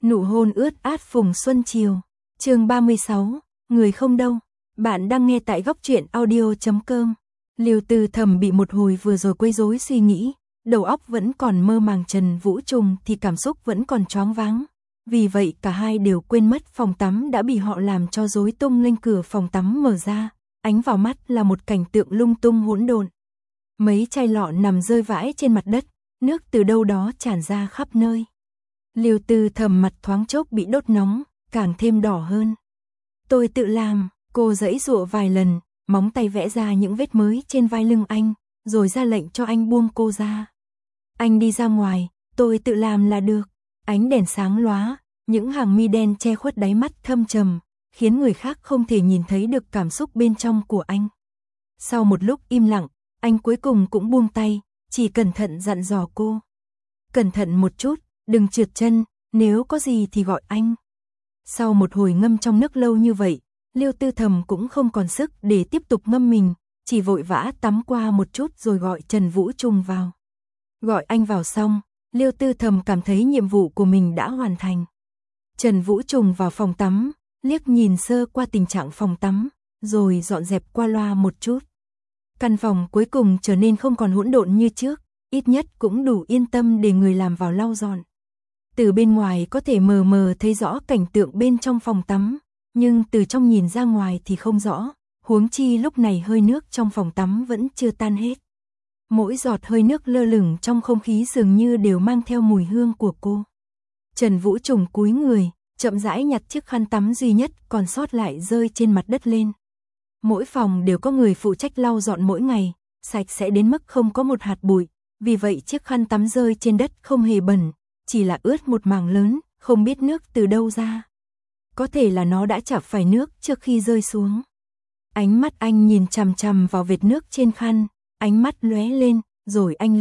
Nụ hôn ướt át phùng xuân chiều. Chương 36, người không đâu. Bạn đang nghe tại góc truyện audio.com. Liêu Tư Thầm bị một hồi vừa rồi quấy rối suy nghĩ, đầu óc vẫn còn mơ màng. Trần Vũ Trùng thì cảm xúc vẫn còn choáng váng. Vì vậy cả hai đều quên mất phòng tắm đã bị họ làm cho rối tung lên. Cửa phòng tắm mở ra, ánh vào mắt là một cảnh tượng lung tung hỗn độn. Mấy chai lọ nằm rơi vãi trên mặt đất, nước từ đâu đó tràn ra khắp nơi. Liêu Tư Thầm mặt thoáng chốc bị đốt nóng, càng thêm đỏ hơn. Tôi tự làm, cô giãy giụa vài lần, móng tay vẽ ra những vết mới trên vai lưng anh, rồi ra lệnh cho anh buông cô ra. Anh đi ra ngoài, tôi tự làm là được. Ánh đèn sáng lóa, những hàng mi đen che khuất đáy mắt thâm trầm, khiến người khác không thể nhìn thấy được cảm xúc bên trong của anh. Sau một lúc im lặng, anh cuối cùng cũng buông tay, chỉ cẩn thận dặn dò cô. Cẩn thận một chút, đừng trượt chân, nếu có gì thì gọi anh. Sau một hồi ngâm trong nước lâu như vậy, Liêu Tư Thầm cũng không còn sức để tiếp tục ngâm mình, chỉ vội vã tắm qua một chút rồi gọi Trần Vũ Trùng vào. Gọi anh vào xong, Liêu Tư Thầm cảm thấy nhiệm vụ của mình đã hoàn thành. Trần Vũ Trùng vào phòng tắm, liếc nhìn sơ qua tình trạng phòng tắm, rồi dọn dẹp qua loa một chút. Căn phòng cuối cùng trở nên không còn hỗn độn như trước, ít nhất cũng đủ yên tâm để người làm vào lau dọn. Từ bên ngoài có thể mờ mờ thấy rõ cảnh tượng bên trong phòng tắm, nhưng từ trong nhìn ra ngoài thì không rõ, huống chi lúc này hơi nước trong phòng tắm vẫn chưa tan hết. Mỗi giọt hơi nước lơ lửng trong không khí dường như đều mang theo mùi hương của cô. Trần Vũ Trùng cúi người, chậm rãi nhặt chiếc khăn tắm duy nhất còn sót lại rơi trên mặt đất lên. Mỗi phòng đều có người phụ trách lau dọn mỗi ngày, sạch sẽ đến mức không có một hạt bụi, vì vậy chiếc khăn tắm rơi trên đất không hề bẩn, chỉ là ướt một mảng lớn, không biết nước từ đâu ra. Có thể là nó đã chạm phải nước trước khi rơi xuống. Ánh mắt anh nhìn chằm chằm vào vệt nước trên khăn, ánh mắt lóe lên, rồi anh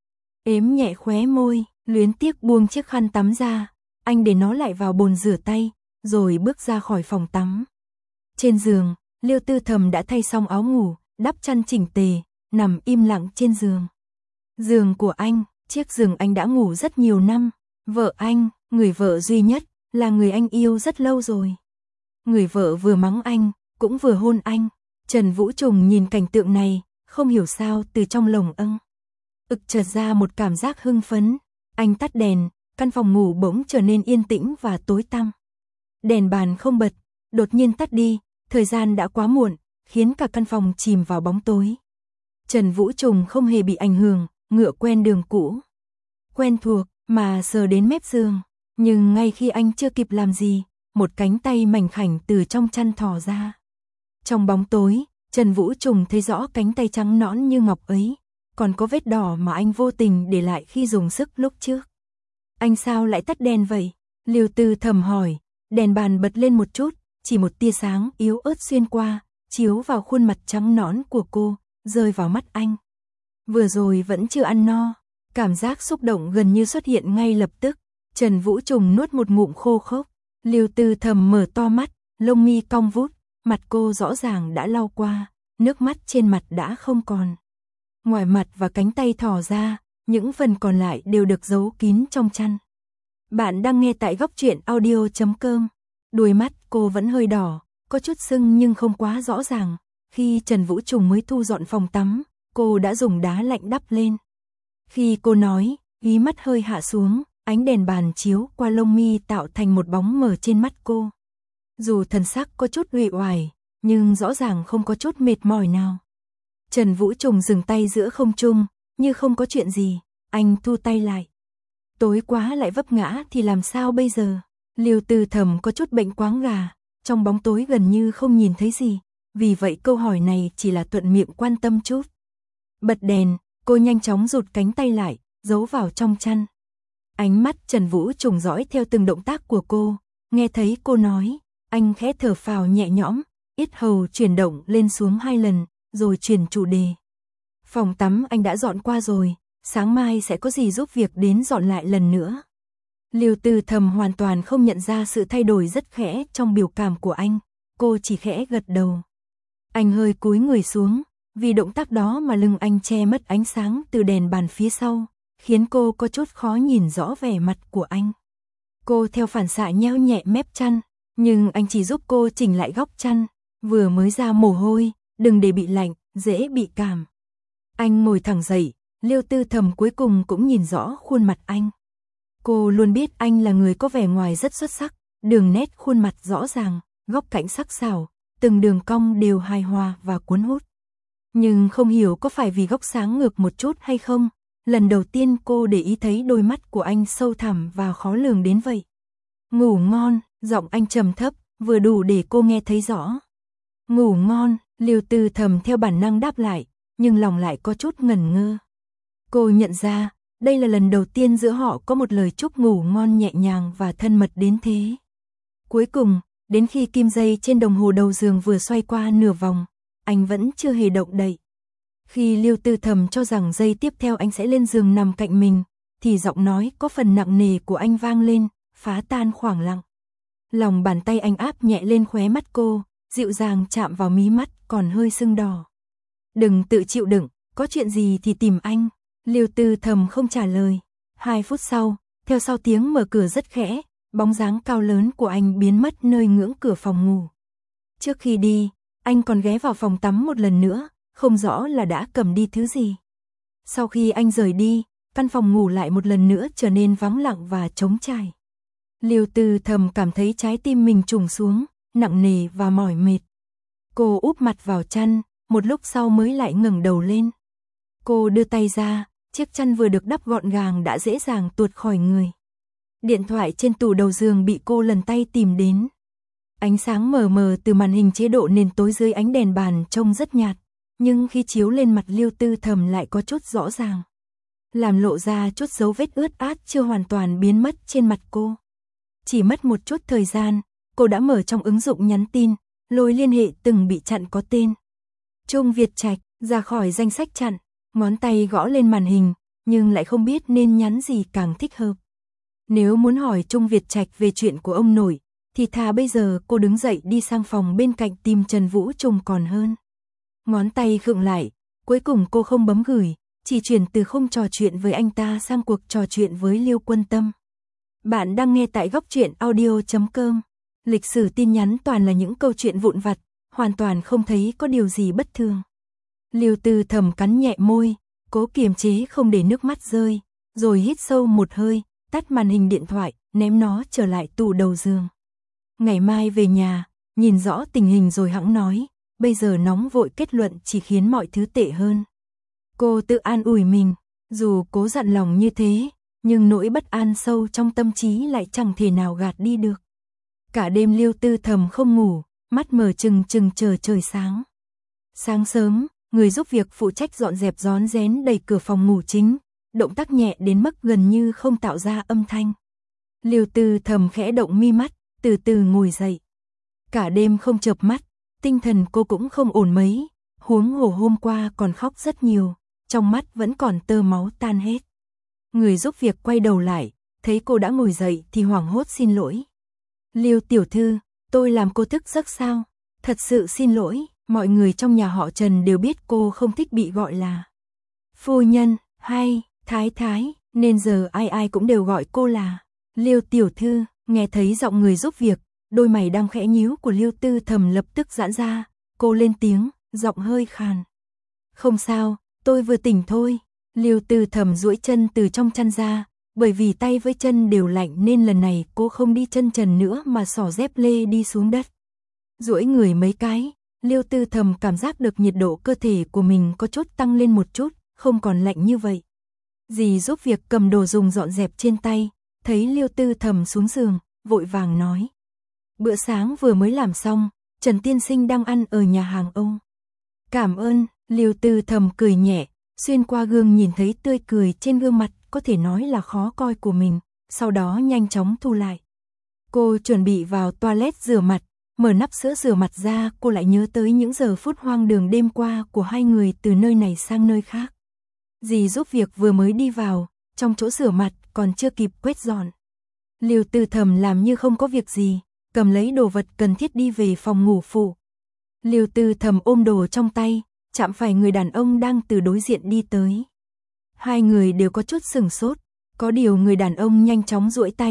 ếm nhẹ khóe môi, luyến tiếc buông chiếc khăn tắm ra, anh để nó lại vào bồn rửa tay, rồi bước ra khỏi phòng tắm. Trên giường, Liêu Tư Thầm đã thay xong áo ngủ, đắp chăn chỉnh tề, nằm im lặng trên giường. Giường của anh, chiếc giường anh đã ngủ rất nhiều năm, vợ anh, người vợ duy nhất, là người anh yêu rất lâu rồi. Người vợ vừa mắng anh, cũng vừa hôn anh. Trần Vũ Trùng nhìn cảnh tượng này, không hiểu sao từ trong lồng chợt ra một cảm giác hưng phấn. Anh tắt đèn, căn phòng ngủ bỗng trở nên yên tĩnh và tối tăm. Đèn bàn không bật, đột nhiên tắt đi, thời gian đã quá muộn, khiến cả căn phòng chìm vào bóng tối. Trần Vũ Trùng không hề bị ảnh hưởng, ngựa quen đường cũ. Quen thuộc, mà sờ đến mép giường. Nhưng ngay khi anh chưa kịp làm gì, một cánh tay mảnh khảnh từ trong chăn thò ra. Trong bóng tối, Trần Vũ Trùng thấy rõ cánh tay trắng nõn như ngọc ấy, còn có vết đỏ mà anh vô tình để lại khi dùng sức lúc trước. Anh sao lại tắt đèn vậy? Liêu Tư Thầm hỏi. Đèn bàn bật lên một chút, chỉ một tia sáng yếu ớt xuyên qua, chiếu vào khuôn mặt trắng nõn của cô, rơi vào mắt anh. Vừa rồi vẫn chưa ăn no, cảm giác xúc động gần như xuất hiện ngay lập tức. Trần Vũ Trùng nuốt một ngụm khô khốc. Liêu Tư Thầm mở to mắt, lông mi cong vút, mặt cô rõ ràng đã lau qua, nước mắt trên mặt đã không còn. Ngoài mặt và cánh tay thò ra, những phần còn lại đều được giấu kín trong chăn. Bạn đang nghe tại góc truyện audio.com. Đuôi mắt cô vẫn hơi đỏ, có chút sưng nhưng không quá rõ ràng. Khi Trần Vũ Trùng mới thu dọn phòng tắm, cô đã dùng đá lạnh đắp lên. Khi cô nói, mí mắt hơi hạ xuống, ánh đèn bàn chiếu qua lông mi tạo thành một bóng mờ trên mắt cô. Dù thần sắc có chút uể oải, nhưng rõ ràng không có chút mệt mỏi nào. Trần Vũ Trùng dừng tay giữa không trung, như không có chuyện gì, anh thu tay lại. Tối quá lại vấp ngã thì làm sao bây giờ? Liêu Tư Thầm có chút bệnh quáng gà, trong bóng tối gần như không nhìn thấy gì, vì vậy câu hỏi này chỉ là thuận miệng quan tâm chút. Bật đèn, cô nhanh chóng rụt cánh tay lại, giấu vào trong chăn. Ánh mắt Trần Vũ Trùng dõi theo từng động tác của cô, nghe thấy cô nói, anh khẽ thở phào nhẹ nhõm, yết hầu chuyển động lên xuống 2 lần, rồi chuyển chủ đề. Phòng tắm anh đã dọn qua rồi, sáng mai sẽ có gì giúp việc đến dọn lại lần nữa. Liêu Tư Thầm hoàn toàn không nhận ra sự thay đổi rất khẽ trong biểu cảm của anh, cô chỉ khẽ gật đầu. Anh hơi cúi người xuống, vì động tác đó mà lưng anh che mất ánh sáng từ đèn bàn phía sau, khiến cô có chút khó nhìn rõ vẻ mặt của anh. Cô theo phản xạ nheo nhẹ mép chăn, nhưng anh chỉ giúp cô chỉnh lại góc chăn, vừa mới ra mồ hôi, đừng để bị lạnh, dễ bị cảm. Anh ngồi thẳng dậy, Liêu Tư Thầm cuối cùng cũng nhìn rõ khuôn mặt anh. Cô luôn biết anh là người có vẻ ngoài rất xuất sắc, đường nét khuôn mặt rõ ràng, góc cạnh sắc sảo, từng đường cong đều hài hòa và cuốn hút. Nhưng không hiểu có phải vì góc sáng ngược một chút hay không, lần đầu tiên cô để ý thấy đôi mắt của anh sâu thẳm và khó lường đến vậy. Ngủ ngon, giọng anh trầm thấp, vừa đủ để cô nghe thấy rõ. Ngủ ngon, Liêu Tư Thầm theo bản năng đáp lại, nhưng lòng lại có chút ngẩn ngơ. Cô nhận ra, đây là lần đầu tiên giữa họ có một lời chúc ngủ ngon nhẹ nhàng và thân mật đến thế. Cuối cùng, đến khi kim dây trên đồng hồ đầu giường vừa xoay qua nửa vòng, anh vẫn chưa hề động đậy. Khi Liêu Tư Thầm cho rằng giây tiếp theo anh sẽ lên giường nằm cạnh mình, thì giọng nói có phần nặng nề của anh vang lên, phá tan khoảng lặng. Lòng bàn tay anh áp nhẹ lên khóe mắt cô, dịu dàng chạm vào mí mắt còn hơi sưng đỏ. Đừng tự chịu đựng, có chuyện gì thì tìm anh. Liêu Tư Thầm không trả lời. 2 phút sau, theo sau tiếng mở cửa rất khẽ, bóng dáng cao lớn của anh biến mất nơi ngưỡng cửa phòng ngủ. Trước khi đi, anh còn ghé vào phòng tắm một lần nữa, không rõ là đã cầm đi thứ gì. Sau khi anh rời đi, căn phòng ngủ lại một lần nữa trở nên vắng lặng và trống trải. Liêu Tư Thầm cảm thấy trái tim mình trùng xuống, nặng nề và mỏi mệt. Cô úp mặt vào chăn, một lúc sau mới lại ngẩng đầu lên. Cô đưa tay ra, chiếc chăn vừa được đắp gọn gàng đã dễ dàng tuột khỏi người. Điện thoại trên tủ đầu giường bị cô lần tay tìm đến. Ánh sáng mờ mờ từ màn hình chế độ nền tối dưới ánh đèn bàn trông rất nhạt, nhưng khi chiếu lên mặt Liêu Tư Thầm lại có chút rõ ràng. Làm lộ ra chút dấu vết ướt át chưa hoàn toàn biến mất trên mặt cô. Chỉ mất một chút thời gian, cô đã mở trong ứng dụng nhắn tin, lối liên hệ từng bị chặn có tên Trung Việt Trạch, ra khỏi danh sách chặn, ngón tay gõ lên màn hình, nhưng lại không biết nên nhắn gì càng thích hợp. Nếu muốn hỏi Trung Việt Trạch về chuyện của ông nội, thì thà bây giờ cô đứng dậy đi sang phòng bên cạnh tìm Trần Vũ Trung còn hơn. Ngón tay khựng lại, cuối cùng cô không bấm gửi, chỉ chuyển từ không trò chuyện với anh ta sang cuộc trò chuyện với Liêu Quân Tâm. Bạn đang nghe tại góc truyện audio.com. Lịch sử tin nhắn toàn là những câu chuyện vụn vặt, hoàn toàn không thấy có điều gì bất thường. Liêu Tư Thầm cắn nhẹ môi, cố kiềm chế không để nước mắt rơi, rồi hít sâu một hơi, tắt màn hình điện thoại, ném nó trở lại tủ đầu giường. Ngày mai về nhà, nhìn rõ tình hình rồi hẵng nói, bây giờ nóng vội kết luận chỉ khiến mọi thứ tệ hơn. Cô tự an ủi mình, dù cố dặn lòng như thế, nhưng nỗi bất an sâu trong tâm trí lại chẳng thể nào gạt đi được. Cả đêm Liêu Tư Thầm không ngủ, mắt mở trừng trừng chờ trời sáng. Sáng sớm, người giúp việc phụ trách dọn dẹp rón rén đẩy cửa phòng ngủ chính, động tác nhẹ đến mức gần như không tạo ra âm thanh. Liêu Tư Thầm khẽ động mi mắt, từ từ ngồi dậy. Cả đêm không chợp mắt, tinh thần cô cũng không ổn mấy, huống hồ hôm qua còn khóc rất nhiều, trong mắt vẫn còn tơ máu tan hết. Người giúp việc quay đầu lại, thấy cô đã ngồi dậy thì hoảng hốt xin lỗi. Liêu tiểu thư, tôi làm cô thức giấc sao? Thật sự xin lỗi, mọi người trong nhà họ Trần đều biết cô không thích bị gọi là phu nhân hay thái thái, nên giờ ai ai cũng đều gọi cô là Liêu tiểu thư. Nghe thấy giọng người giúp việc, đôi mày đang khẽ nhíu của Liêu Tư Thầm lập tức giãn ra, cô lên tiếng, giọng hơi khàn. Không sao, tôi vừa tỉnh thôi. Liêu Tư Thầm duỗi chân từ trong chăn ra, bởi vì tay với chân đều lạnh nên lần này cô không đi chân trần nữa mà xỏ dép lê đi xuống đất. Duỗi người mấy cái, Liêu Tư Thầm cảm giác được nhiệt độ cơ thể của mình có chút tăng lên một chút, không còn lạnh như vậy. Dì giúp việc cầm đồ dùng dọn dẹp trên tay, thấy Liêu Tư Thầm xuống giường, vội vàng nói. Bữa sáng vừa mới làm xong, Trần tiên sinh đang ăn ở nhà hàng Âu. Cảm ơn, Liêu Tư Thầm cười nhẹ, xuyên qua gương nhìn thấy tươi cười trên gương mặt có thể nói là khó coi của mình, sau đó nhanh chóng thu lại. Cô chuẩn bị vào toilet rửa mặt, mở nắp sữa rửa mặt ra, cô lại nhớ tới những giờ phút hoang đường đêm qua của hai người từ nơi này sang nơi khác. Dì giúp việc vừa mới đi vào, trong chỗ rửa mặt còn chưa kịp quét dọn. Liêu Tư Thầm làm như không có việc gì, cầm lấy đồ vật cần thiết đi về phòng ngủ phụ. Liêu Tư Thầm ôm đồ trong tay, chạm phải người đàn ông đang từ đối diện đi tới. Hai người đều có chút sửng sốt, có điều người đàn ông nhanh chóng duỗi tay,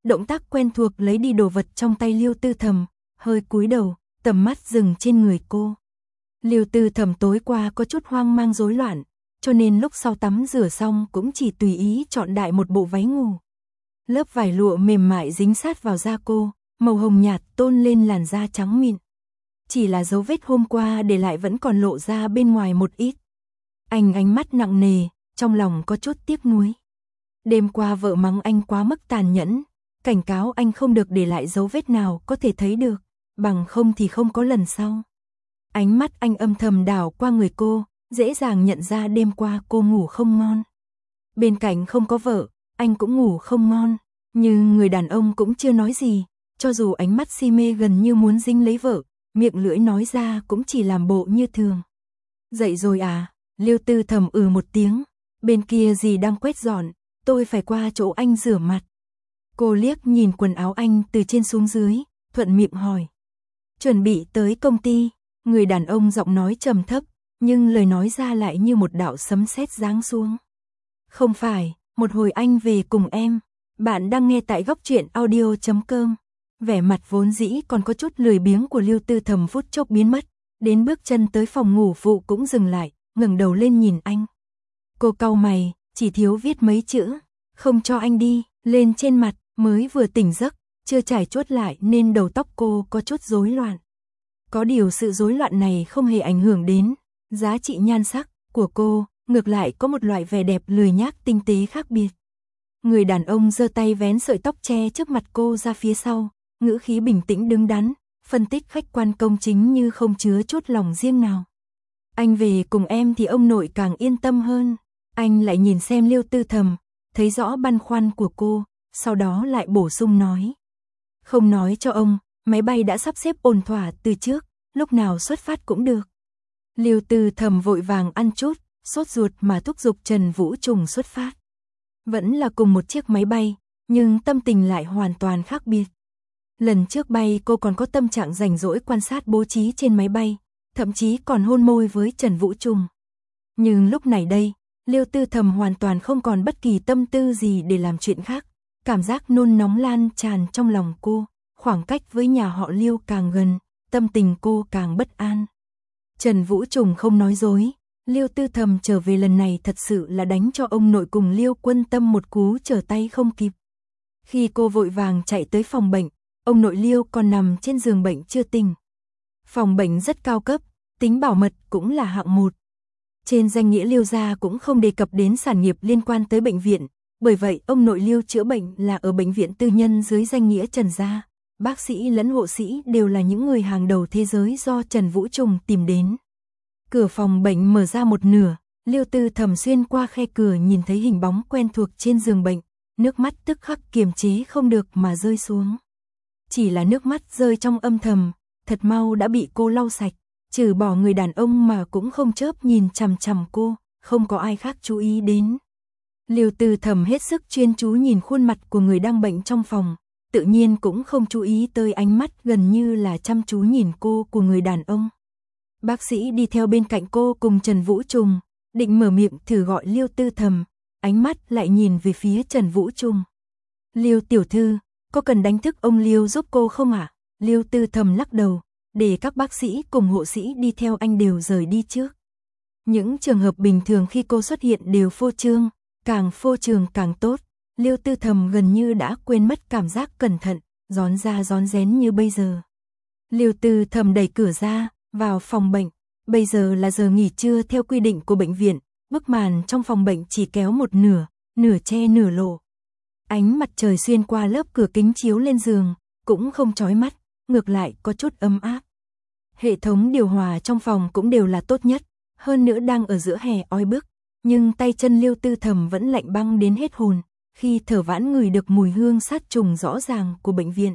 động tác quen thuộc lấy đi đồ vật trong tay Liêu Tư Thầm, hơi cúi đầu, tầm mắt dừng trên người cô. Liêu Tư Thầm tối qua có chút hoang mang rối loạn, cho nên lúc sau tắm rửa xong cũng chỉ tùy ý chọn đại một bộ váy ngủ. Lớp vải lụa mềm mại dính sát vào da cô, màu hồng nhạt tôn lên làn da trắng mịn. Chỉ là dấu vết hôm qua để lại vẫn còn lộ ra bên ngoài một ít. Anh ánh mắt nặng nề, trong lòng có chút tiếc nuối. Đêm qua vợ mắng anh quá mức tàn nhẫn, cảnh cáo anh không được để lại dấu vết nào có thể thấy được, bằng không thì không có lần sau. Ánh mắt anh âm thầm đảo qua người cô, dễ dàng nhận ra đêm qua cô ngủ không ngon. Bên cạnh không có vợ, anh cũng ngủ không ngon, nhưng người đàn ông cũng chưa nói gì, cho dù ánh mắt si mê gần như muốn dính lấy vợ, miệng lưỡi nói ra cũng chỉ làm bộ như thường. Dậy rồi à? Liêu Tư Thầm một tiếng, bên kia dì đang quét dọn, tôi phải qua chỗ anh rửa mặt. Cô liếc nhìn quần áo anh từ trên xuống dưới, thuận miệng hỏi. Chuẩn bị tới công ty, người đàn ông giọng nói trầm thấp, nhưng lời nói ra lại như một đạo sấm sét giáng xuống. Không phải, một hồi anh về cùng em. Bạn đang nghe tại góc truyện audio.com. Vẻ mặt vốn dĩ còn có chút lười biếng của Liêu Tư Thầm phút chốc biến mất, đến bước chân tới phòng ngủ phụ cũng dừng lại, ngẩng đầu lên nhìn anh. Cô cau mày, chỉ thiếu viết mấy chữ, không cho anh đi, lên trên mặt, mới vừa tỉnh giấc, chưa trải chuốt lại nên đầu tóc cô có chút rối loạn. Có điều sự rối loạn này không hề ảnh hưởng đến giá trị nhan sắc của cô, ngược lại có một loại vẻ đẹp lười nhác tinh tế khác biệt. Người đàn ông giơ tay vén sợi tóc che trước mặt cô ra phía sau, ngữ khí bình tĩnh đứng đắn, phân tích khách quan công chính như không chứa chút lòng riêng nào. Anh về cùng em thì ông nội càng yên tâm hơn. Anh lại nhìn xem Liêu Tư Thầm, thấy rõ băn khoăn của cô, sau đó lại bổ sung nói. Không nói cho ông, máy bay đã sắp xếp ổn thỏa từ trước, lúc nào xuất phát cũng được. Liêu Tư Thầm vội vàng ăn chút, sốt ruột mà thúc giục Trần Vũ Trùng xuất phát. Vẫn là cùng một chiếc máy bay, nhưng tâm tình lại hoàn toàn khác biệt. Lần trước bay cô còn có tâm trạng rảnh rỗi quan sát bố trí trên máy bay, thậm chí còn hôn môi với Trần Vũ Trùng. Nhưng lúc này đây, Liêu Tư Thầm hoàn toàn không còn bất kỳ tâm tư gì để làm chuyện khác. Cảm giác nôn nóng lan tràn trong lòng cô, khoảng cách với nhà họ Liêu càng gần, tâm tình cô càng bất an. Trần Vũ Trùng không nói dối, Liêu Tư Thầm trở về lần này thật sự là đánh cho ông nội cùng Liêu Quân Tâm một cú trở tay không kịp. Khi cô vội vàng chạy tới phòng bệnh, ông nội Liêu còn nằm trên giường bệnh chưa tỉnh. Phòng bệnh rất cao cấp, tính bảo mật cũng là hạng 1. Trên danh nghĩa Liêu gia cũng không đề cập đến sản nghiệp liên quan tới bệnh viện, bởi vậy ông nội Liêu chữa bệnh là ở bệnh viện tư nhân dưới danh nghĩa Trần gia. Bác sĩ lẫn hộ sĩ đều là những người hàng đầu thế giới do Trần Vũ Trùng tìm đến. Cửa phòng bệnh mở ra một nửa, Liêu Tư Thầm xuyên qua khe cửa nhìn thấy hình bóng quen thuộc trên giường bệnh, nước mắt tức khắc kiềm chế không được mà rơi xuống. Chỉ là nước mắt rơi trong âm thầm, thật mau đã bị cô lau sạch, trừ bỏ người đàn ông mà cũng không chớp nhìn chằm chằm cô, không có ai khác chú ý đến. Liêu Tư Thầm hết sức chuyên chú nhìn khuôn mặt của người đang bệnh trong phòng, tự nhiên cũng không chú ý tới ánh mắt gần như là chăm chú nhìn cô của người đàn ông. Bác sĩ đi theo bên cạnh cô cùng Trần Vũ Trùng, định mở miệng thử gọi Liêu Tư Thầm, ánh mắt lại nhìn về phía Trần Vũ Trùng. Liêu tiểu thư, có cần đánh thức ông Liêu giúp cô không ạ? Liêu Tư Thầm lắc đầu, để các bác sĩ cùng hộ sĩ đi theo anh đều rời đi trước. Những trường hợp bình thường khi cô xuất hiện đều phô trương, càng phô trương càng tốt. Liêu Tư Thầm gần như đã quên mất cảm giác cẩn thận, rón ra rón rén như bây giờ. Liêu Tư Thầm đẩy cửa ra, vào phòng bệnh. Bây giờ là giờ nghỉ trưa theo quy định của bệnh viện, bức màn trong phòng bệnh chỉ kéo một nửa, nửa che nửa lộ. Ánh mặt trời xuyên qua lớp cửa kính chiếu lên giường, cũng không chói mắt, ngược lại có chút ấm áp. Hệ thống điều hòa trong phòng cũng đều là tốt nhất, hơn nữa đang ở giữa hè oi bức, nhưng tay chân Liêu Tư Thầm vẫn lạnh băng đến hết hồn, khi thở vãn ngửi được mùi hương sát trùng rõ ràng của bệnh viện.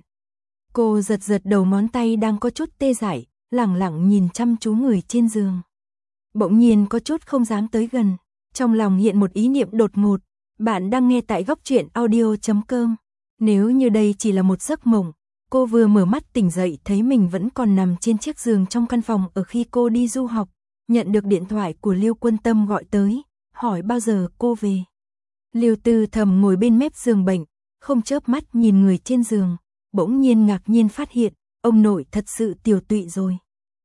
Cô giật giật đầu ngón tay đang có chút tê dại, lẳng lặng nhìn chăm chú người trên giường. Bỗng nhiên có chút không dám tới gần, trong lòng hiện một ý niệm đột ngột. Bạn đang nghe tại góc truyện audio.com. Nếu như đây chỉ là một giấc mộng, cô vừa mở mắt tỉnh dậy thấy mình vẫn còn nằm trên chiếc giường trong căn phòng ở khi cô đi du học, nhận được điện thoại của Liêu Quân Tâm gọi tới, hỏi bao giờ cô về. Liêu Tư Thầm ngồi bên mép giường bệnh, không chớp mắt nhìn người trên giường, bỗng nhiên ngạc nhiên phát hiện, ông nội thật sự tiều tụy rồi.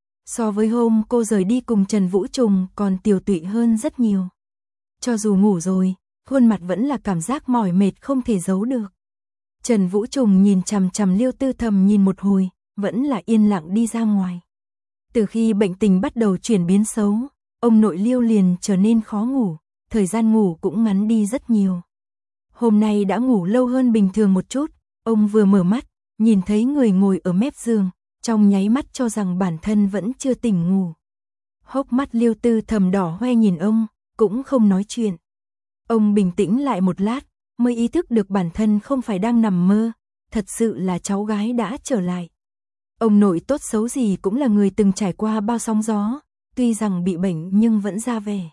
So với hôm cô rời đi cùng Trần Vũ Trùng còn tiều tụy hơn rất nhiều. Cho dù ngủ rồi, khuôn mặt vẫn là cảm giác mỏi mệt không thể giấu được. Trần Vũ Trùng nhìn chằm chằm Liêu Tư Thầm nhìn một hồi, vẫn là yên lặng đi ra ngoài. Từ khi bệnh tình bắt đầu chuyển biến xấu, ông nội Liêu liền trở nên khó ngủ, thời gian ngủ cũng ngắn đi rất nhiều. Hôm nay đã ngủ lâu hơn bình thường một chút, ông vừa mở mắt, nhìn thấy người ngồi ở mép giường, trong nháy mắt cho rằng bản thân vẫn chưa tỉnh ngủ. Hốc mắt Liêu Tư Thầm đỏ hoe nhìn ông, cũng không nói chuyện. Ông bình tĩnh lại một lát, mới ý thức được bản thân không phải đang nằm mơ, thật sự là cháu gái đã trở lại. Ông nội tốt xấu gì cũng là người từng trải qua bao sóng gió, tuy rằng bị bệnh nhưng vẫn ra vẻ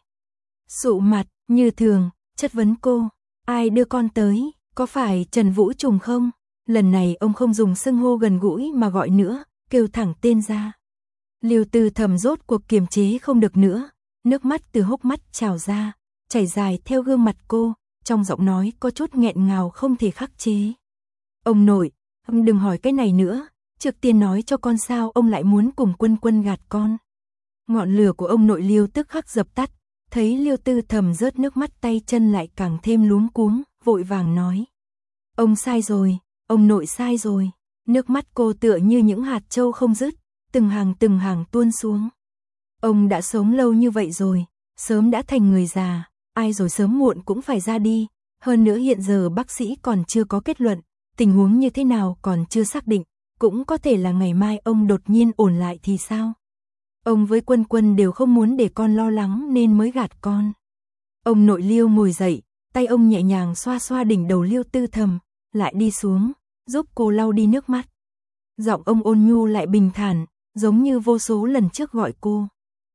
sụ mặt, như thường, chất vấn cô, ai đưa con tới, có phải Trần Vũ Trùng không? Lần này ông không dùng xưng hô gần gũi mà gọi nữa, kêu thẳng tên ra. Liêu Tư Thầm rốt cuộc kiềm chế không được nữa, nước mắt từ hốc mắt trào ra, chảy dài theo gương mặt cô, trong giọng nói có chút nghẹn ngào không thể khắc chế. Ông nội, ông đừng hỏi cái này nữa, trước tiên nói cho con sao ông lại muốn cùng Quân Quân gạt con. Ngọn lửa của ông nội Liêu tức khắc dập tắt, thấy Liêu Tư Thầm rớt nước mắt tay chân lại càng thêm luống cuống, vội vàng nói. Ông sai rồi, ông nội sai rồi. Nước mắt cô tựa như những hạt châu không dứt, từng hàng tuôn xuống. Ông đã sống lâu như vậy rồi, sớm đã thành người già, ai rồi sớm muộn cũng phải ra đi. Hơn nữa hiện giờ bác sĩ còn chưa có kết luận, tình huống như thế nào còn chưa xác định, cũng có thể là ngày mai ông đột nhiên ổn lại thì sao? Ông với Quân Quân đều không muốn để con lo lắng nên mới gạt con. Ông nội Liêu ngồi dậy, tay ông nhẹ nhàng xoa xoa đỉnh đầu Liêu Tư Thầm, lại đi xuống, giúp cô lau đi nước mắt. Giọng ông ôn nhu lại bình thản, giống như vô số lần trước gọi cô.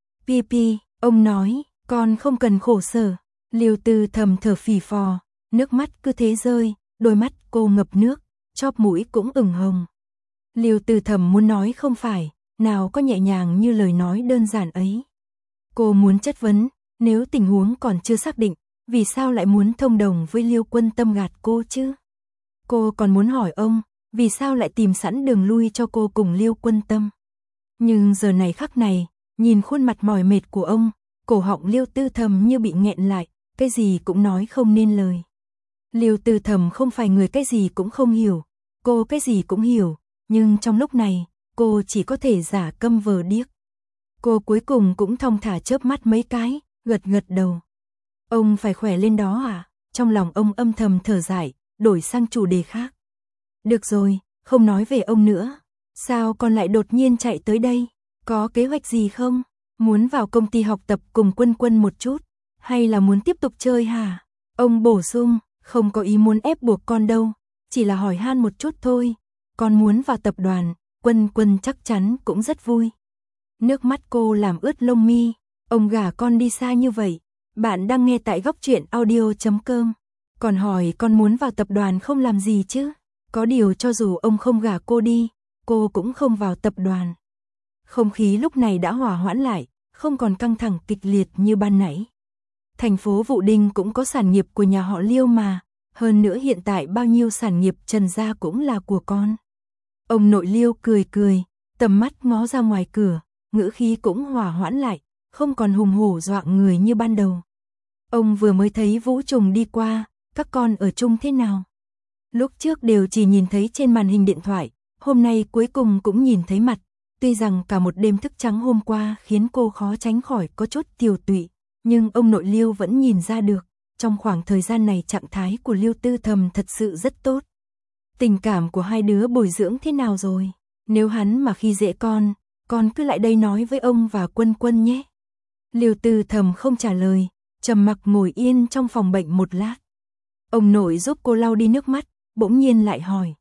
Pi, ông nói, con không cần khổ sở. Liêu Tư Thầm thở phì phò, nước mắt cứ thế rơi, đôi mắt cô ngập nước, chóp mũi cũng ửng hồng. Liêu Tư Thầm muốn nói không phải, nào có nhẹ nhàng như lời nói đơn giản ấy. Cô muốn chất vấn, nếu tình huống còn chưa xác định, vì sao lại muốn thông đồng với Liêu Quân Tâm gạt cô chứ? Cô còn muốn hỏi ông, vì sao lại tìm sẵn đường lui cho cô cùng Liêu Quân Tâm? Nhưng giờ này khắc này, nhìn khuôn mặt mỏi mệt của ông, cổ họng Liêu Tư Thầm như bị nghẹn lại, cái gì cũng nói không nên lời. Liêu Tư Thầm không phải người cái gì cũng không hiểu, cô cái gì cũng hiểu, nhưng trong lúc này, cô chỉ có thể giả câm vờ điếc. Cô cuối cùng cũng thong thả chớp mắt mấy cái, gật gật đầu. Ông phải khỏe lên đó à? Trong lòng ông âm thầm thở dài, đổi sang chủ đề khác. Được rồi, không nói về ông nữa. Sao con lại đột nhiên chạy tới đây? Có kế hoạch gì không? Muốn vào công ty học tập cùng Quân Quân một chút? Hay là muốn tiếp tục chơi hả? Ông bổ sung, không có ý muốn ép buộc con đâu, chỉ là hỏi han một chút thôi. Con muốn vào tập đoàn, Quân Quân chắc chắn cũng rất vui. Nước mắt cô làm ướt lông mi, ông gả con đi xa như vậy. Bạn đang nghe tại góc truyện audio.com. Còn hỏi con muốn vào tập đoàn không làm gì chứ? Có điều cho dù ông không gả cô đi, cô cũng không vào tập đoàn. Không khí lúc này đã hòa hoãn lại, không còn căng thẳng kịch liệt như ban nãy. Thành phố Vũ Đinh cũng có sản nghiệp của nhà họ Liêu mà, hơn nữa hiện tại bao nhiêu sản nghiệp Trần gia cũng là của con. Ông nội Liêu cười cười, tầm mắt ngó ra ngoài cửa, ngữ khí cũng hòa hoãn lại, không còn hùng hổ dọa người như ban đầu. Ông vừa mới thấy Vũ Trùng đi qua, các con ở chung thế nào? Lúc trước đều chỉ nhìn thấy trên màn hình điện thoại, hôm nay cuối cùng cũng nhìn thấy mặt. Tuy rằng cả một đêm thức trắng hôm qua khiến cô khó tránh khỏi có chút tiều tụy, nhưng ông nội Liêu vẫn nhìn ra được, trong khoảng thời gian này trạng thái của Liêu Tư Thầm thật sự rất tốt. Tình cảm của hai đứa bồi dưỡng thế nào rồi? Nếu hắn mà khi dễ con cứ lại đây nói với ông và Quân Quân nhé. Liêu Tư Thầm không trả lời, trầm mặc ngồi yên trong phòng bệnh một lát. Ông nội giúp cô lau đi nước mắt, bỗng nhiên lại hỏi.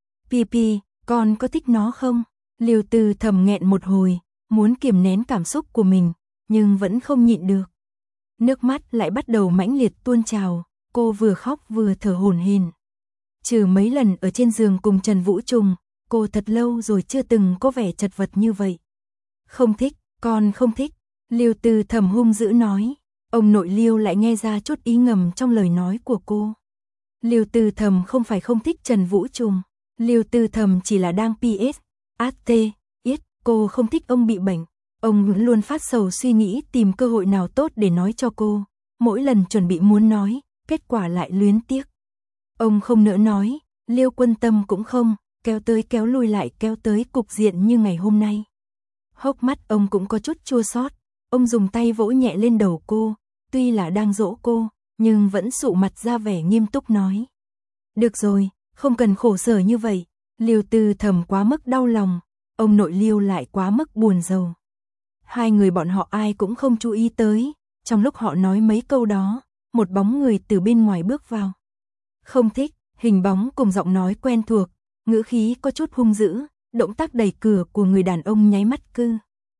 Pi, con có thích nó không? Liêu Tư Thầm nghẹn một hồi, muốn kiềm nén cảm xúc của mình, nhưng vẫn không nhịn được. Nước mắt lại bắt đầu mãnh liệt tuôn trào, cô vừa khóc vừa thở hổn hển. Trừ mấy lần ở trên giường cùng Trần Vũ Trùng, cô thật lâu rồi chưa từng có vẻ chật vật như vậy. Không thích, con không thích. Liêu Tư Thầm hung dữ nói. Ông nội Liêu lại nghe ra chút ý ngầm trong lời nói của cô. Lưu Tư Thầm không phải không thích Trần Vũ Trùng, Lưu Tư Thầm chỉ là đang PS, AT, cô không thích ông bị bệnh. Ông luôn phát sầu suy nghĩ tìm cơ hội nào tốt để nói cho cô, mỗi lần chuẩn bị muốn nói, kết quả lại luyến tiếc. Ông không nỡ nói, Liêu Quân Tâm cũng không, kéo tới kéo lui lại kéo tới cục diện như ngày hôm nay. Hốc mắt ông cũng có chút chua xót, ông dùng tay vỗ nhẹ lên đầu cô, tuy là đang dỗ cô, nhưng vẫn sụ mặt ra vẻ nghiêm túc nói. Được rồi, không cần khổ sở như vậy. Liêu Tư Thầm quá mức đau lòng, ông nội Liêu lại quá mức buồn rầu. Hai người bọn họ ai cũng không chú ý tới, trong lúc họ nói mấy câu đó, một bóng người từ bên ngoài bước vào. Không thích, hình bóng cùng giọng nói quen thuộc, ngữ khí có chút hung dữ, động tác đẩy cửa của người đàn ông nháy mắt cư.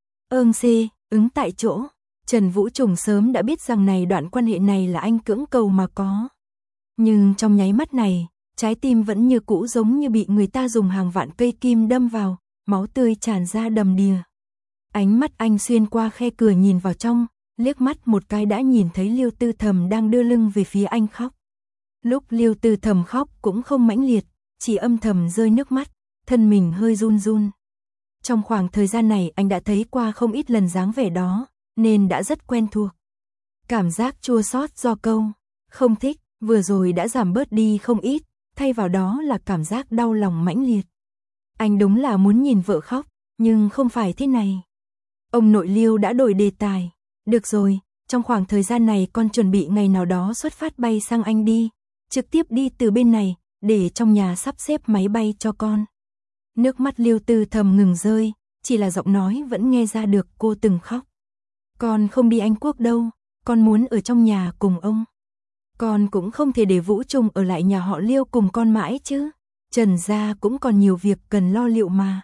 Ứng tại chỗ. Trần Vũ Trùng sớm đã biết rằng này đoạn quan hệ này là anh cưỡng cầu mà có. Nhưng trong nháy mắt này, trái tim vẫn như cũ giống như bị người ta dùng hàng vạn cây kim đâm vào, máu tươi tràn ra đầm đìa. Ánh mắt anh xuyên qua khe cửa nhìn vào trong, liếc mắt một cái đã nhìn thấy Liêu Tư Thầm đang đưa lưng về phía anh khóc. Lúc Liêu Tư Thầm khóc cũng không mãnh liệt, chỉ âm thầm rơi nước mắt, thân mình hơi run run. Trong khoảng thời gian này anh đã thấy qua không ít lần dáng vẻ đó, nên đã rất quen thuộc. Cảm giác chua xót do câu không thích vừa rồi đã giảm bớt đi không ít, thay vào đó là cảm giác đau lòng mãnh liệt. Anh đúng là muốn nhìn vợ khóc, nhưng không phải thế này. Ông nội Liêu đã đổi đề tài. Được rồi, trong khoảng thời gian này con chuẩn bị ngày nào đó xuất phát bay sang Anh đi, trực tiếp đi từ bên này, để trong nhà sắp xếp máy bay cho con. Nước mắt Liêu Tư Thầm ngừng rơi, chỉ là giọng nói vẫn nghe ra được cô từng khóc. Con không đi Anh Quốc đâu, con muốn ở trong nhà cùng ông. Con cũng không thể để Vũ Trùng ở lại nhà họ Liêu cùng con mãi chứ. Trần gia cũng còn nhiều việc cần lo liệu mà.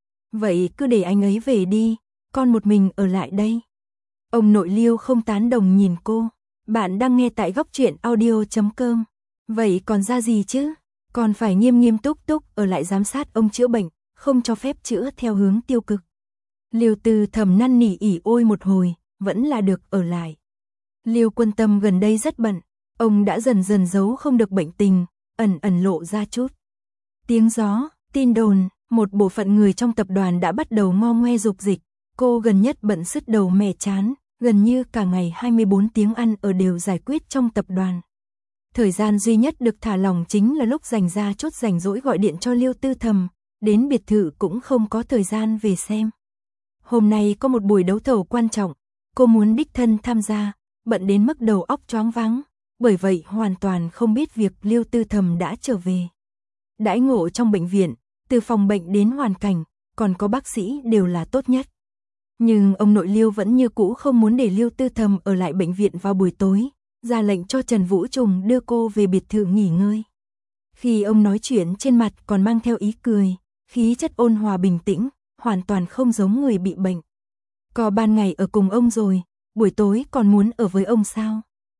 Vậy cứ để anh ấy về đi, con một mình ở lại đây. Ông nội Liêu không tán đồng nhìn cô. Bạn đang nghe tại góc truyện audio.com. Vậy còn ra gì chứ? Còn phải nghiêm nghiêm túc túc ở lại giám sát ông chữa bệnh, không cho phép chữa theo hướng tiêu cực. Liêu Tư Thầm năn nỉ ỉ ôi một hồi, vẫn là được ở lại. Liêu Quân Tâm gần đây rất bận, ông đã dần dần giấu không được bệnh tình, ẩn ẩn lộ ra chút. Tiếng gió, tin đồn, một bộ phận người trong tập đoàn đã bắt đầu ngo ngoe dục dịch, cô gần nhất bận sứt đầu mẻ chán, gần như cả ngày 24 tiếng ăn ở đều giải quyết trong tập đoàn. Thời gian duy nhất được thả lỏng chính là lúc dành ra chút rảnh rỗi gọi điện cho Liêu Tư Thầm, đến biệt thự cũng không có thời gian về xem. Hôm nay có một buổi đấu thầu quan trọng, cô muốn đích thân tham gia, bận đến mức đầu óc choáng váng, bởi vậy hoàn toàn không biết việc Liêu Tư Thầm đã trở về. Đãi ngộ trong bệnh viện, từ phòng bệnh đến hoàn cảnh, còn có bác sĩ đều là tốt nhất. Nhưng ông nội Liêu vẫn như cũ không muốn để Liêu Tư Thầm ở lại bệnh viện vào buổi tối, ra lệnh cho Trần Vũ Trùng đưa cô về biệt thự nghỉ ngơi. Khi ông nói chuyện trên mặt còn mang theo ý cười, khí chất ôn hòa bình tĩnh, hoàn toàn không giống người bị bệnh. Có ban ngày ở cùng ông rồi, buổi tối còn muốn ở với ông sao?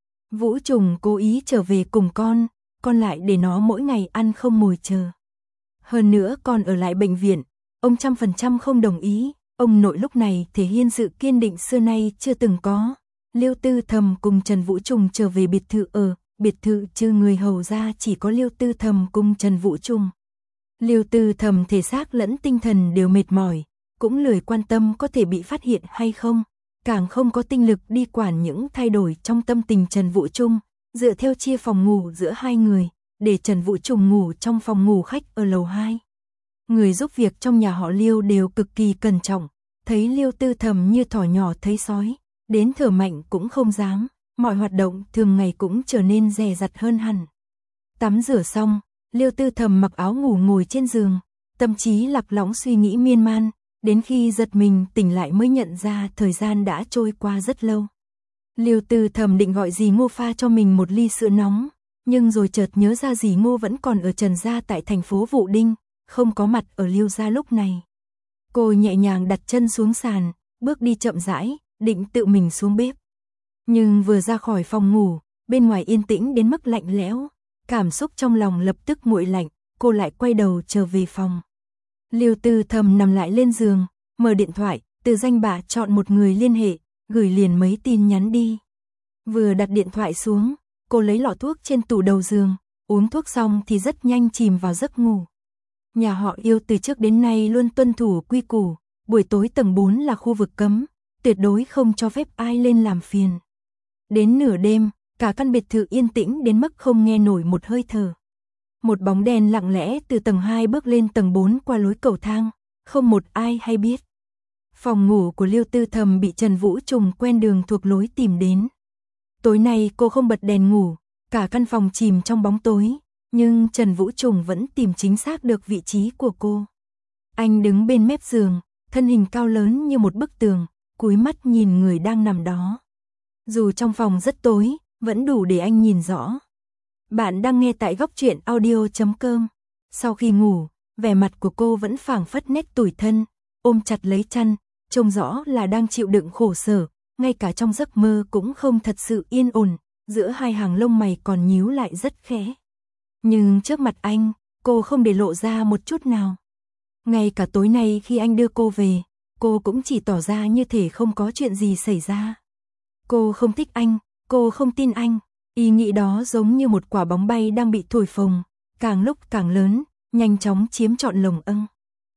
Vũ Trùng cố ý trở về cùng con lại để nó mỗi ngày ăn không ngồi chờ. Hơn nữa con ở lại bệnh viện, ông 100% không đồng ý, ông nội lúc này thể hiện sự kiên định xưa nay chưa từng có. Liêu Tư Thầm cùng Trần Vũ Trùng trở về biệt thự ở, biệt thự trừ người hầu ra chỉ có Liêu Tư Thầm cùng Trần Vũ Trùng. Liêu Tư Thầm thể xác lẫn tinh thần đều mệt mỏi, cũng lười quan tâm có thể bị phát hiện hay không, càng không có tinh lực đi quản những thay đổi trong tâm tình Trần Vũ Trùng, dựa theo chia phòng ngủ giữa hai người, để Trần Vũ Trùng ngủ trong phòng ngủ khách ở lầu 2. Người giúp việc trong nhà họ Liêu đều cực kỳ cẩn trọng, thấy Liêu Tư Thầm như thỏ nhỏ thấy sói, đến thở mạnh cũng không dám, mọi hoạt động thường ngày cũng trở nên dè dặt hơn hẳn. Tắm rửa xong, Liêu Tư Thầm mặc áo ngủ ngồi trên giường, tâm trí lạc lõng suy nghĩ miên man, đến khi giật mình tỉnh lại mới nhận ra thời gian đã trôi qua rất lâu. Liêu Tư Thầm định gọi dì Ngô pha cho mình một ly sữa nóng, nhưng rồi chợt nhớ ra dì Ngô vẫn còn ở Trần gia tại thành phố Vũ Đinh, không có mặt ở Liêu gia lúc này. Cô nhẹ nhàng đặt chân xuống sàn, bước đi chậm rãi, định tự mình xuống bếp. Nhưng vừa ra khỏi phòng ngủ, bên ngoài yên tĩnh đến mức lạnh lẽo, cảm xúc trong lòng lập tức nguội lạnh, cô lại quay đầu trở về phòng. Liêu Tư Thầm nằm lại lên giường, mở điện thoại, từ danh bạ chọn một người liên hệ, gửi liền mấy tin nhắn đi. Vừa đặt điện thoại xuống, cô lấy lọ thuốc trên tủ đầu giường, uống thuốc xong thì rất nhanh chìm vào giấc ngủ. Nhà họ Yêu từ trước đến nay luôn tuân thủ quy củ, buổi tối tầng 4 là khu vực cấm, tuyệt đối không cho phép ai lên làm phiền. Đến nửa đêm, cả căn biệt thự yên tĩnh đến mức không nghe nổi một hơi thở. Một bóng đèn lặng lẽ từ tầng 2 bước lên tầng 4 qua lối cầu thang, không một ai hay biết. Phòng ngủ của Liêu Tư Thầm bị Trần Vũ Trùng quen đường thuộc lối tìm đến. Tối nay cô không bật đèn ngủ, cả căn phòng chìm trong bóng tối, nhưng Trần Vũ Trùng vẫn tìm chính xác được vị trí của cô. Anh đứng bên mép giường, thân hình cao lớn như một bức tường, cúi mắt nhìn người đang nằm đó. Dù trong phòng rất tối, vẫn đủ để anh nhìn rõ. Bạn đang nghe tại góc truyện audio.com. Sau khi ngủ, vẻ mặt của cô vẫn phảng phất nét tủi thân, ôm chặt lấy chăn, trông rõ là đang chịu đựng khổ sở, ngay cả trong giấc mơ cũng không thật sự yên ổn, giữa hai hàng lông mày còn nhíu lại rất khẽ. Nhưng trước mặt anh, cô không để lộ ra một chút nào. Ngay cả tối nay khi anh đưa cô về, cô cũng chỉ tỏ ra như thể không có chuyện gì xảy ra. Cô không thích anh, cô không tin anh. Ý nghĩ đó giống như một quả bóng bay đang bị thổi phồng, càng lúc càng lớn, nhanh chóng chiếm trọn lồng anh.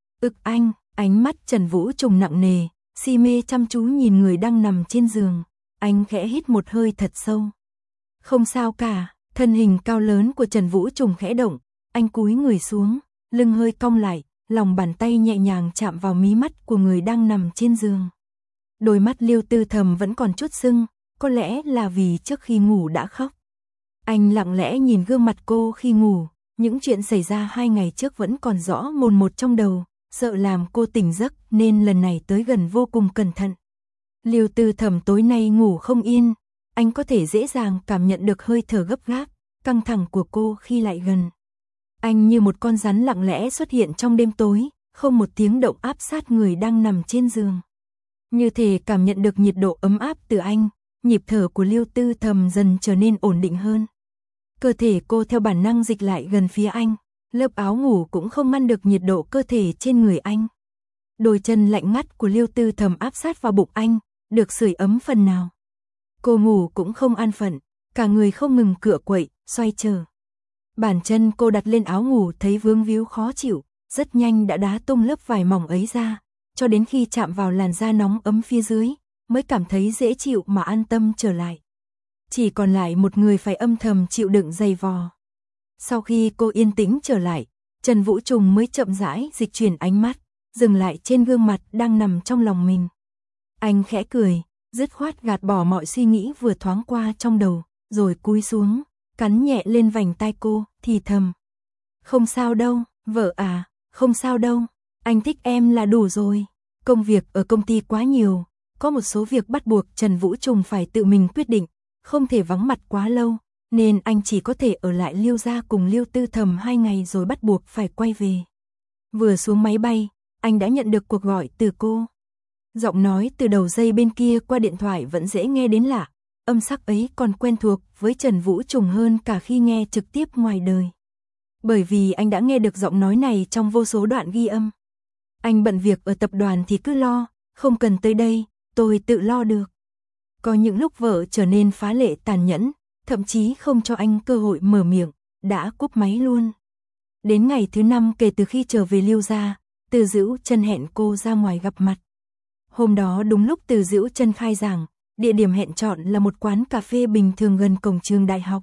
Anh, ánh mắt Trần Vũ Trùng nặng nề, si mê chăm chú nhìn người đang nằm trên giường. Anh khẽ hít một hơi thật sâu. Không sao cả, thân hình cao lớn của Trần Vũ Trùng khẽ động, anh cúi người xuống, lưng hơi cong lại, lòng bàn tay nhẹ nhàng chạm vào mí mắt của người đang nằm trên giường. Đôi mắt Liêu Tư Thầm vẫn còn chút sưng, có lẽ là vì trước khi ngủ đã khóc. Anh lặng lẽ nhìn gương mặt cô khi ngủ, những chuyện xảy ra 2 ngày trước vẫn còn rõ mồn một trong đầu, sợ làm cô tỉnh giấc nên lần này tới gần vô cùng cẩn thận. Liêu Tư Thầm tối nay ngủ không yên, anh có thể dễ dàng cảm nhận được hơi thở gấp gáp, căng thẳng của cô khi lại gần. Anh như một con rắn lặng lẽ xuất hiện trong đêm tối, không một tiếng động áp sát người đang nằm trên giường. Như thể cảm nhận được nhiệt độ ấm áp từ anh, nhịp thở của Liêu Tư Thầm dần trở nên ổn định hơn. Cơ thể cô theo bản năng dịch lại gần phía anh, lớp áo ngủ cũng không ngăn được nhiệt độ cơ thể trên người anh. Đôi chân lạnh ngắt của Liêu Tư Thầm áp sát vào bụng anh, được sưởi ấm phần nào. Cô ngủ cũng không an phận, cả người không ngừng cựa quậy, xoay trở. Bàn chân cô đặt lên áo ngủ thấy vướng víu khó chịu, rất nhanh đã đá tung lớp vải mỏng ấy ra, cho đến khi chạm vào làn da nóng ấm phía dưới, mới cảm thấy dễ chịu mà an tâm trở lại. Chỉ còn lại một người phải âm thầm chịu đựng dày vò. Sau khi cô yên tĩnh trở lại, Trần Vũ Trùng mới chậm rãi dịch chuyển ánh mắt, dừng lại trên gương mặt đang nằm trong lòng mình. Anh khẽ cười, dứt khoát gạt bỏ mọi suy nghĩ vừa thoáng qua trong đầu, rồi cúi xuống, cắn nhẹ lên vành tai cô, thì thầm. Không sao đâu, vợ à, không sao đâu, anh thích em là đủ rồi. Công việc ở công ty quá nhiều, có một số việc bắt buộc Trần Vũ Trùng phải tự mình quyết định, không thể vắng mặt quá lâu, nên anh chỉ có thể ở lại Liêu gia cùng Liêu Tư Thầm 2 ngày rồi bắt buộc phải quay về. Vừa xuống máy bay, anh đã nhận được cuộc gọi từ cô. Giọng nói từ đầu dây bên kia qua điện thoại vẫn dễ nghe đến lạ, âm sắc ấy còn quen thuộc với Trần Vũ Trùng hơn cả khi nghe trực tiếp ngoài đời. Bởi vì anh đã nghe được giọng nói này trong vô số đoạn ghi âm. Anh bận việc ở tập đoàn thì cứ lo, không cần tới đây, tôi tự lo được. Có những lúc vợ trở nên phá lệ tàn nhẫn, thậm chí không cho anh cơ hội mở miệng, đã cúp máy luôn. Đến ngày thứ 5 kể từ khi trở về Liêu gia, Từ Dữu Chân hẹn cô ra ngoài gặp mặt. Hôm đó đúng lúc Từ Dữu Chân khai giảng, địa điểm hẹn chọn là một quán cà phê bình thường gần cổng trường đại học.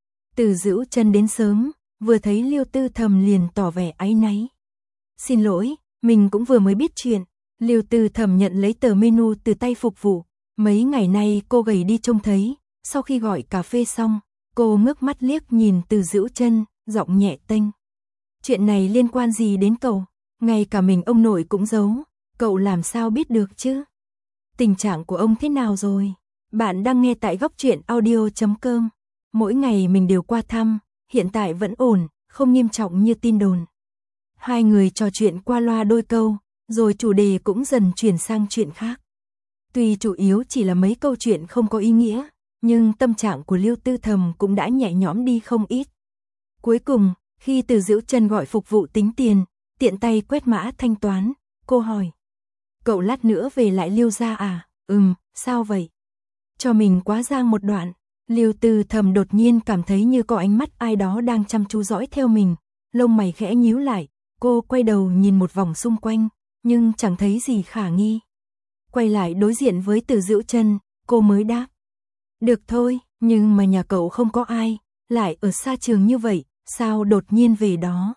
Từ Dữu Chân đến sớm, vừa thấy Liêu Tư Thầm liền tỏ vẻ áy náy. Xin lỗi, mình cũng vừa mới biết chuyện. Liêu Tư Thầm nhận lấy tờ menu từ tay phục vụ. Mấy ngày nay cô gầy đi trông thấy, sau khi gọi cà phê xong, cô ngước mắt liếc nhìn Từ Dữu Chân, giọng nhẹ tênh. Chuyện này liên quan gì đến cậu? Ngay cả mình ông nội cũng giấu, cậu làm sao biết được chứ? Tình trạng của ông thế nào rồi? Bạn đang nghe tại góc truyện audio.com. Mỗi ngày mình đều qua thăm, hiện tại vẫn ổn, không nghiêm trọng như tin đồn. Hai người trò chuyện qua loa đôi câu, rồi chủ đề cũng dần chuyển sang chuyện khác. Tuy chủ yếu chỉ là mấy câu chuyện không có ý nghĩa, nhưng tâm trạng của Liêu Tư Thầm cũng đã nhẹ nhõm đi không ít. Cuối cùng, khi Từ Dữu Chân gọi phục vụ tính tiền, tiện tay quét mã thanh toán, cô hỏi. Cậu lát nữa về lại Liêu gia à? Sao vậy? Cho mình quá giang một đoạn. Lưu Tư Thầm đột nhiên cảm thấy như có ánh mắt ai đó đang chăm chú dõi theo mình, lông mày khẽ nhíu lại, cô quay đầu nhìn một vòng xung quanh, nhưng chẳng thấy gì khả nghi. Quay lại đối diện với Từ Dữu Chân, cô mới đáp. Được thôi, nhưng mà nhà cậu không có ai, lại ở xa trường như vậy, sao đột nhiên về đó?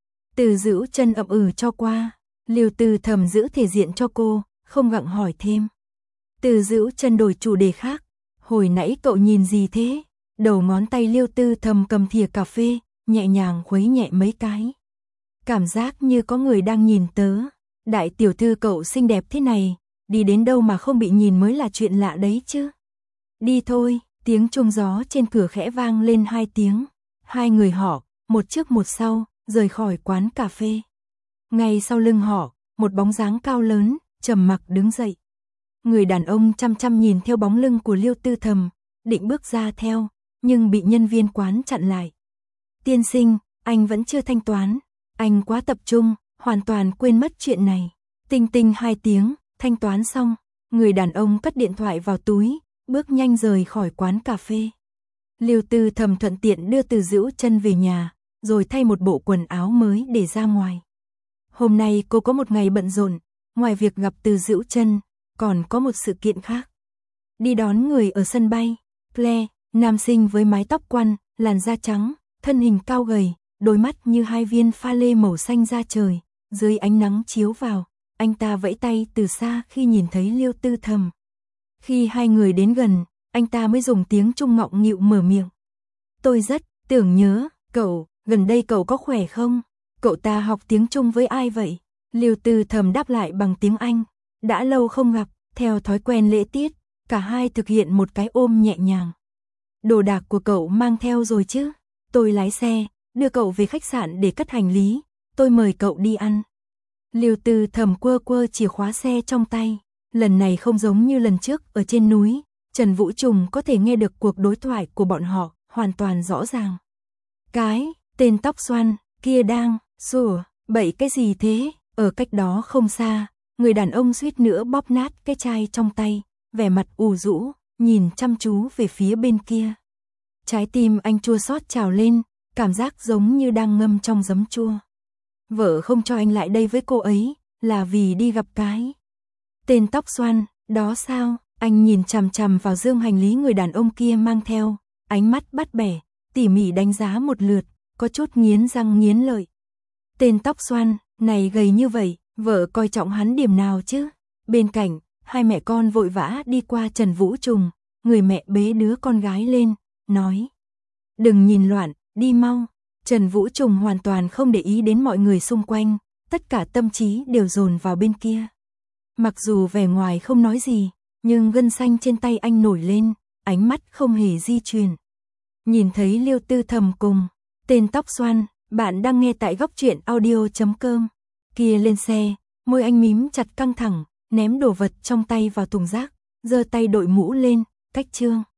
Từ Dữu Chân ậm ừ cho qua, Lưu Tư Thầm giữ thể diện cho cô, không gặng hỏi thêm. Từ Dữu Chân đổi chủ đề khác, hồi nãy cậu nhìn gì thế? Đầu ngón tay Lưu Tư Thầm cầm thìa cà phê, nhẹ nhàng khuấy nhẹ mấy cái. Cảm giác như có người đang nhìn tớ. Đại tiểu thư cậu xinh đẹp thế này, đi đến đâu mà không bị nhìn mới là chuyện lạ đấy chứ. Đi thôi, tiếng chuông gió trên cửa khẽ vang lên 2 tiếng. Hai người họ, một trước một sau, rời khỏi quán cà phê. Ngay sau lưng họ, một bóng dáng cao lớn, trầm mặc đứng dậy. Người đàn ông chăm chăm nhìn theo bóng lưng của Lưu Tư Thầm, định bước ra theo, nhưng bị nhân viên quán chặn lại. Tiên sinh, anh vẫn chưa thanh toán. Anh quá tập trung, hoàn toàn quên mất chuyện này. Tinh tinh 2 tiếng, thanh toán xong, người đàn ông cất điện thoại vào túi, bước nhanh rời khỏi quán cà phê. Lưu Tư Thầm thuận tiện đưa Từ Dữu Chân về nhà, rồi thay một bộ quần áo mới để ra ngoài. Hôm nay cô có một ngày bận rộn, ngoài việc gặp Từ Dữu Chân, còn có một sự kiện khác. Đi đón người ở sân bay, Claire, nam sinh với mái tóc quăn, làn da trắng, thân hình cao gầy, đôi mắt như 2 viên pha lê màu xanh da trời, dưới ánh nắng chiếu vào, anh ta vẫy tay từ xa khi nhìn thấy Lưu Tư Thầm. Khi hai người đến gần, anh ta mới dùng tiếng Trung ngọng nghịu mở miệng. Tôi rất tưởng nhớ, cậu, gần đây cậu có khỏe không? Cậu ta học tiếng Trung với ai vậy? Lưu Tư Thầm đáp lại bằng tiếng Anh. Đã lâu không gặp, theo thói quen lễ tiết, cả hai thực hiện một cái ôm nhẹ nhàng. Đồ đạc của cậu mang theo rồi chứ? Tôi lái xe, đưa cậu về khách sạn để cất hành lý, tôi mời cậu đi ăn. Lưu Tư Thầm quơ quơ chìa khóa xe trong tay, lần này không giống như lần trước ở trên núi, Trần Vũ Trùng có thể nghe được cuộc đối thoại của bọn họ, hoàn toàn rõ ràng. Cái, tên tóc xoăn, kia đang, sủa, bậy cái gì thế, ở cách đó không xa, người đàn ông suýt nữa bóp nát cái chai trong tay, vẻ mặt ủ rũ, nhìn chăm chú về phía bên kia. Trái tim anh chua xót trào lên, cảm giác giống như đang ngâm trong giấm chua. Vợ không cho anh lại đây với cô ấy, là vì đi gặp cái tên tóc xoăn, đó sao? Anh nhìn chằm chằm vào dương hành lý người đàn ông kia mang theo, ánh mắt bắt bẻ, tỉ mỉ đánh giá một lượt, có chút nghiến răng nghiến lợi. Tên tóc xoăn, này gầy như vậy, vợ coi trọng hắn điểm nào chứ? Bên cạnh, hai mẹ con vội vã đi qua Trần Vũ Trùng, người mẹ bế đứa con gái lên, nói. Đừng nhìn loạn, đi mau. Trần Vũ Trùng hoàn toàn không để ý đến mọi người xung quanh, tất cả tâm trí đều dồn vào bên kia. Mặc dù vẻ ngoài không nói gì, nhưng gân xanh trên tay anh nổi lên, ánh mắt không hề di chuyển. Nhìn thấy Lưu Tư Thầm cùng tên tóc xoăn, bạn đang nghe tại góc truyện audio.com. Kia lên xe, môi anh mím chặt căng thẳng, ném đồ vật trong tay vào thùng rác, giơ tay đội mũ lên, cách chương.